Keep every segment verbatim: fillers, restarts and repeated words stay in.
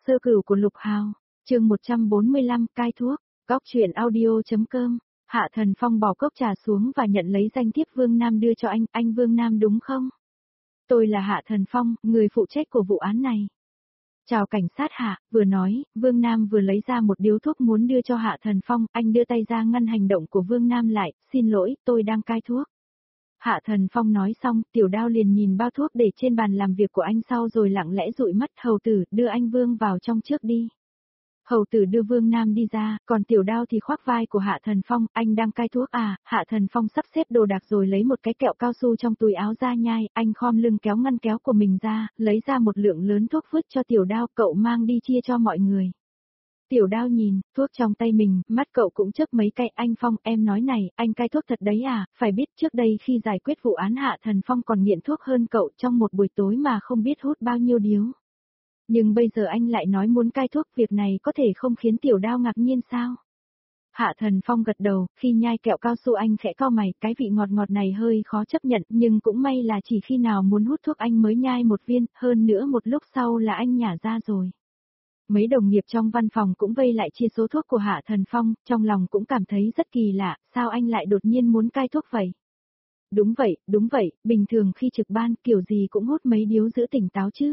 Sơ cửu của Lục Hào, chương một trăm bốn mươi lăm, cai thuốc, góc truyện audio.com. Hạ Thần Phong bỏ cốc trà xuống và nhận lấy danh thiếp Vương Nam đưa cho anh, anh Vương Nam đúng không? Tôi là Hạ Thần Phong, người phụ trách của vụ án này. Chào cảnh sát Hạ, vừa nói, Vương Nam vừa lấy ra một điếu thuốc muốn đưa cho Hạ Thần Phong, anh đưa tay ra ngăn hành động của Vương Nam lại, xin lỗi, tôi đang cai thuốc. Hạ Thần Phong nói xong, Tiểu Đao liền nhìn bao thuốc để trên bàn làm việc của anh sau rồi lặng lẽ dụi mắt, hầu tử, đưa anh Vương vào trong trước đi. Hầu tử đưa Vương Nam đi ra, còn Tiểu Đao thì khoác vai của Hạ Thần Phong, anh đang cai thuốc à? Hạ Thần Phong sắp xếp đồ đạc rồi lấy một cái kẹo cao su trong túi áo ra nhai, anh khom lưng kéo ngăn kéo của mình ra, lấy ra một lượng lớn thuốc vứt cho Tiểu Đao, cậu mang đi chia cho mọi người. Tiểu Đao nhìn, thuốc trong tay mình, mắt cậu cũng chớp mấy cái, anh Phong, em nói này, anh cai thuốc thật đấy à, phải biết trước đây khi giải quyết vụ án Hạ Thần Phong còn nghiện thuốc hơn cậu trong một buổi tối mà không biết hút bao nhiêu điếu. Nhưng bây giờ anh lại nói muốn cai thuốc, việc này có thể không khiến Tiểu Đao ngạc nhiên sao? Hạ Thần Phong gật đầu, khi nhai kẹo cao su anh khẽ cau mày, cái vị ngọt ngọt này hơi khó chấp nhận, nhưng cũng may là chỉ khi nào muốn hút thuốc anh mới nhai một viên, hơn nữa một lúc sau là anh nhả ra rồi. Mấy đồng nghiệp trong văn phòng cũng vây lại chia số thuốc của Hạ Thần Phong, trong lòng cũng cảm thấy rất kỳ lạ, sao anh lại đột nhiên muốn cai thuốc vậy? Đúng vậy, đúng vậy, bình thường khi trực ban kiểu gì cũng hút mấy điếu giữ tỉnh táo chứ.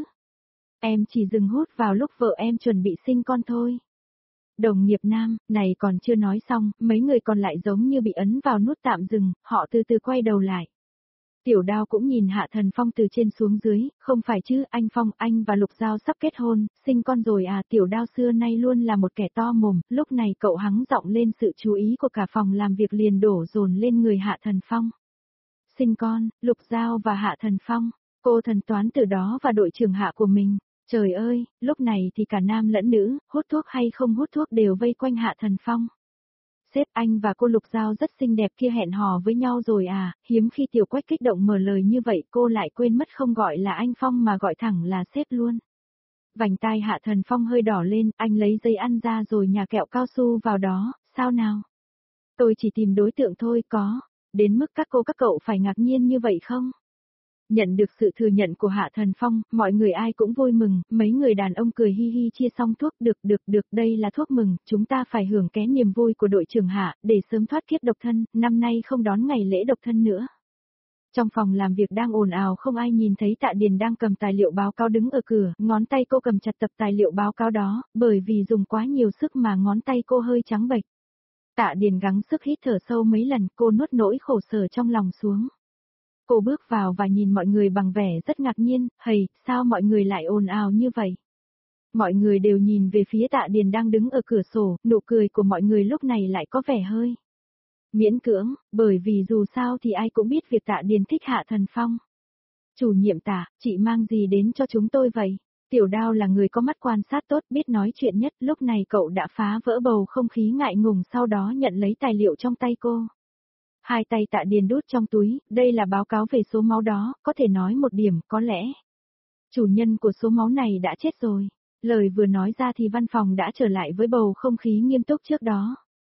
Em chỉ dừng hút vào lúc vợ em chuẩn bị sinh con thôi. Đồng nghiệp nam, này còn chưa nói xong, mấy người còn lại giống như bị ấn vào nút tạm dừng, họ từ từ quay đầu lại. Tiểu Đao cũng nhìn Hạ Thần Phong từ trên xuống dưới, không phải chứ, anh Phong, anh và Lục Giao sắp kết hôn, sinh con rồi à? Tiểu Đao xưa nay luôn là một kẻ to mồm, lúc này cậu hắng giọng lên, sự chú ý của cả phòng làm việc liền đổ dồn lên người Hạ Thần Phong. Sinh con, Lục Giao và Hạ Thần Phong, cô thần toán từ đó và đội trưởng Hạ của mình. Trời ơi, lúc này thì cả nam lẫn nữ, hút thuốc hay không hút thuốc đều vây quanh Hạ Thần Phong. Sếp, anh và cô Lục Giao rất xinh đẹp kia hẹn hò với nhau rồi à? Hiếm khi Tiểu Quách kích động mở lời như vậy, cô lại quên mất không gọi là anh Phong mà gọi thẳng là sếp luôn. Vành tai Hạ Thần Phong hơi đỏ lên, anh lấy giấy ăn ra rồi nhả kẹo cao su vào đó, sao nào? Tôi chỉ tìm đối tượng thôi, có đến mức các cô các cậu phải ngạc nhiên như vậy không? Nhận được sự thừa nhận của Hạ Thần Phong, mọi người ai cũng vui mừng, mấy người đàn ông cười hi hi chia xong thuốc, được được được, đây là thuốc mừng, chúng ta phải hưởng ké niềm vui của đội trưởng Hạ, để sớm thoát kiếp độc thân, năm nay không đón ngày lễ độc thân nữa. Trong phòng làm việc đang ồn ào không ai nhìn thấy Tạ Điền đang cầm tài liệu báo cáo đứng ở cửa, ngón tay cô cầm chặt tập tài liệu báo cáo đó, bởi vì dùng quá nhiều sức mà ngón tay cô hơi trắng bệch. Tạ Điền gắng sức hít thở sâu mấy lần, cô nuốt nỗi khổ sở trong lòng xuống. Cô bước vào và nhìn mọi người bằng vẻ rất ngạc nhiên, hầy, sao mọi người lại ồn ào như vậy? Mọi người đều nhìn về phía Tạ Điền đang đứng ở cửa sổ, nụ cười của mọi người lúc này lại có vẻ hơi miễn cưỡng, bởi vì dù sao thì ai cũng biết việc Tạ Điền thích Hạ Thần Phong. Chủ nhiệm Tạ, chị mang gì đến cho chúng tôi vậy? Tiểu Đao là người có mắt quan sát tốt, biết nói chuyện nhất, lúc này cậu đã phá vỡ bầu không khí ngại ngùng, sau đó nhận lấy tài liệu trong tay cô. Hai tay Tạ Điền đút trong túi, đây là báo cáo về số máu đó, có thể nói một điểm, có lẽ chủ nhân của số máu này đã chết rồi. Lời vừa nói ra thì văn phòng đã trở lại với bầu không khí nghiêm túc trước đó.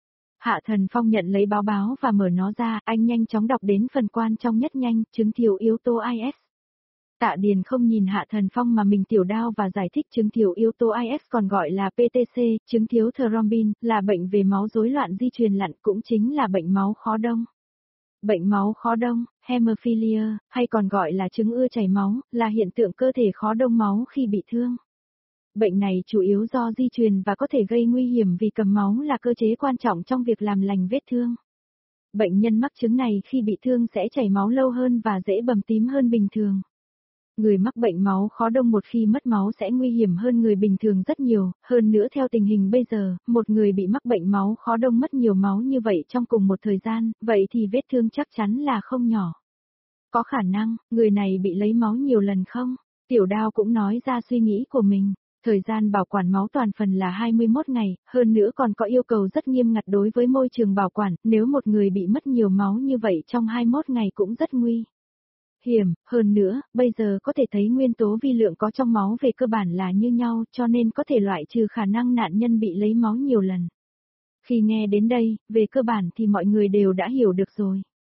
Hạ Thần Phong nhận lấy báo báo và mở nó ra, anh nhanh chóng đọc đến phần quan trọng nhất nhanh, chứng thiếu yếu tố i ét. Tạ Điền không nhìn Hạ Thần Phong mà mình Tiểu Đao và giải thích chứng thiếu yếu tố i ét còn gọi là pê tê xê, chứng thiếu thrombin, là bệnh về máu rối loạn di truyền lặn, cũng chính là bệnh máu khó đông. Bệnh máu khó đông, hemophilia, hay còn gọi là chứng ưa chảy máu, là hiện tượng cơ thể khó đông máu khi bị thương. Bệnh này chủ yếu do di truyền và có thể gây nguy hiểm vì cầm máu là cơ chế quan trọng trong việc làm lành vết thương. Bệnh nhân mắc chứng này khi bị thương sẽ chảy máu lâu hơn và dễ bầm tím hơn bình thường. Người mắc bệnh máu khó đông một khi mất máu sẽ nguy hiểm hơn người bình thường rất nhiều, hơn nữa theo tình hình bây giờ, một người bị mắc bệnh máu khó đông mất nhiều máu như vậy trong cùng một thời gian, vậy thì vết thương chắc chắn là không nhỏ. Có khả năng, người này bị lấy máu nhiều lần không? Tiểu Đao cũng nói ra suy nghĩ của mình. Thời gian bảo quản máu toàn phần là hai mươi mốt ngày, hơn nữa còn có yêu cầu rất nghiêm ngặt đối với môi trường bảo quản, nếu một người bị mất nhiều máu như vậy trong hai mươi mốt ngày cũng rất nguy hiểm, hơn nữa, bây giờ có thể thấy nguyên tố vi lượng có trong máu về cơ bản là như nhau, cho nên có thể loại trừ khả năng nạn nhân bị lấy máu nhiều lần. Khi nghe đến đây, về cơ bản thì mọi người đều đã hiểu được rồi.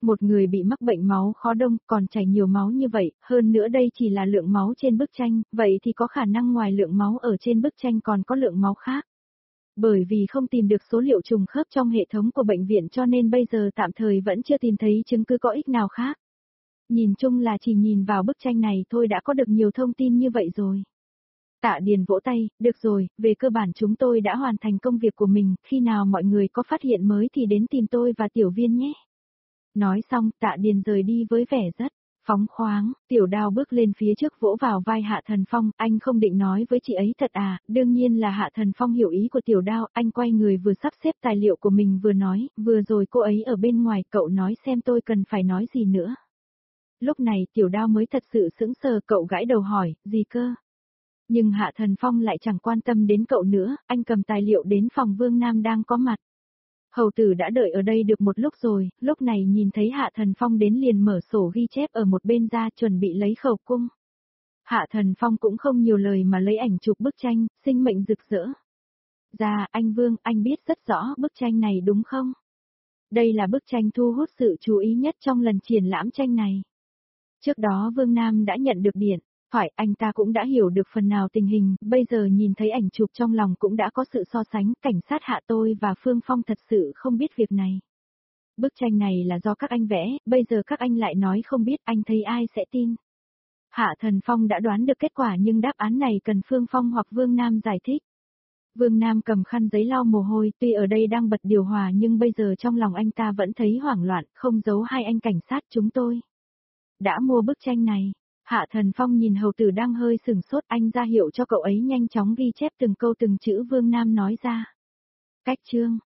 Một người bị mắc bệnh máu khó đông còn chảy nhiều máu như vậy, hơn nữa đây chỉ là lượng máu trên bức tranh, vậy thì có khả năng ngoài lượng máu ở trên bức tranh còn có lượng máu khác. Bởi vì không tìm được số liệu trùng khớp trong hệ thống của bệnh viện cho nên bây giờ tạm thời vẫn chưa tìm thấy chứng cứ có ích nào khác. Nhìn chung là chỉ nhìn vào bức tranh này thôi đã có được nhiều thông tin như vậy rồi. Tạ Điền vỗ tay, được rồi, về cơ bản chúng tôi đã hoàn thành công việc của mình, khi nào mọi người có phát hiện mới thì đến tìm tôi và Tiểu Viên nhé. Nói xong, Tạ Điền rời đi với vẻ rất phóng khoáng, Tiểu Đao bước lên phía trước vỗ vào vai Hạ Thần Phong, anh không định nói với chị ấy thật à, đương nhiên là Hạ Thần Phong hiểu ý của Tiểu Đao, anh quay người vừa sắp xếp tài liệu của mình vừa nói, vừa rồi cô ấy ở bên ngoài, cậu nói xem tôi cần phải nói gì nữa. Lúc này Tiểu Đao mới thật sự sững sờ, cậu gãi đầu hỏi, gì cơ? Nhưng Hạ Thần Phong lại chẳng quan tâm đến cậu nữa, anh cầm tài liệu đến phòng Vương Nam đang có mặt. Hầu tử đã đợi ở đây được một lúc rồi, lúc này nhìn thấy Hạ Thần Phong đến liền mở sổ ghi chép ở một bên ra chuẩn bị lấy khẩu cung. Hạ Thần Phong cũng không nhiều lời mà lấy ảnh chụp bức tranh, sinh mệnh rực rỡ. Dạ, anh Vương, anh biết rất rõ bức tranh này đúng không? Đây là bức tranh thu hút sự chú ý nhất trong lần triển lãm tranh này. Trước đó Vương Nam đã nhận được điện. Phải, anh ta cũng đã hiểu được phần nào tình hình, bây giờ nhìn thấy ảnh chụp trong lòng cũng đã có sự so sánh, cảnh sát Hạ tôi và Phương Phong thật sự không biết việc này. Bức tranh này là do các anh vẽ, bây giờ các anh lại nói không biết, anh thấy ai sẽ tin. Hạ Thần Phong đã đoán được kết quả nhưng đáp án này cần Phương Phong hoặc Vương Nam giải thích. Vương Nam cầm khăn giấy lau mồ hôi, tuy ở đây đang bật điều hòa nhưng bây giờ trong lòng anh ta vẫn thấy hoảng loạn, không giấu hai anh cảnh sát chúng tôi. Đã mua bức tranh này. Hạ Thần Phong nhìn hầu tử đang hơi sừng sốt, anh ra hiệu cho cậu ấy nhanh chóng ghi chép từng câu từng chữ Vương Nam nói ra. Cách chương,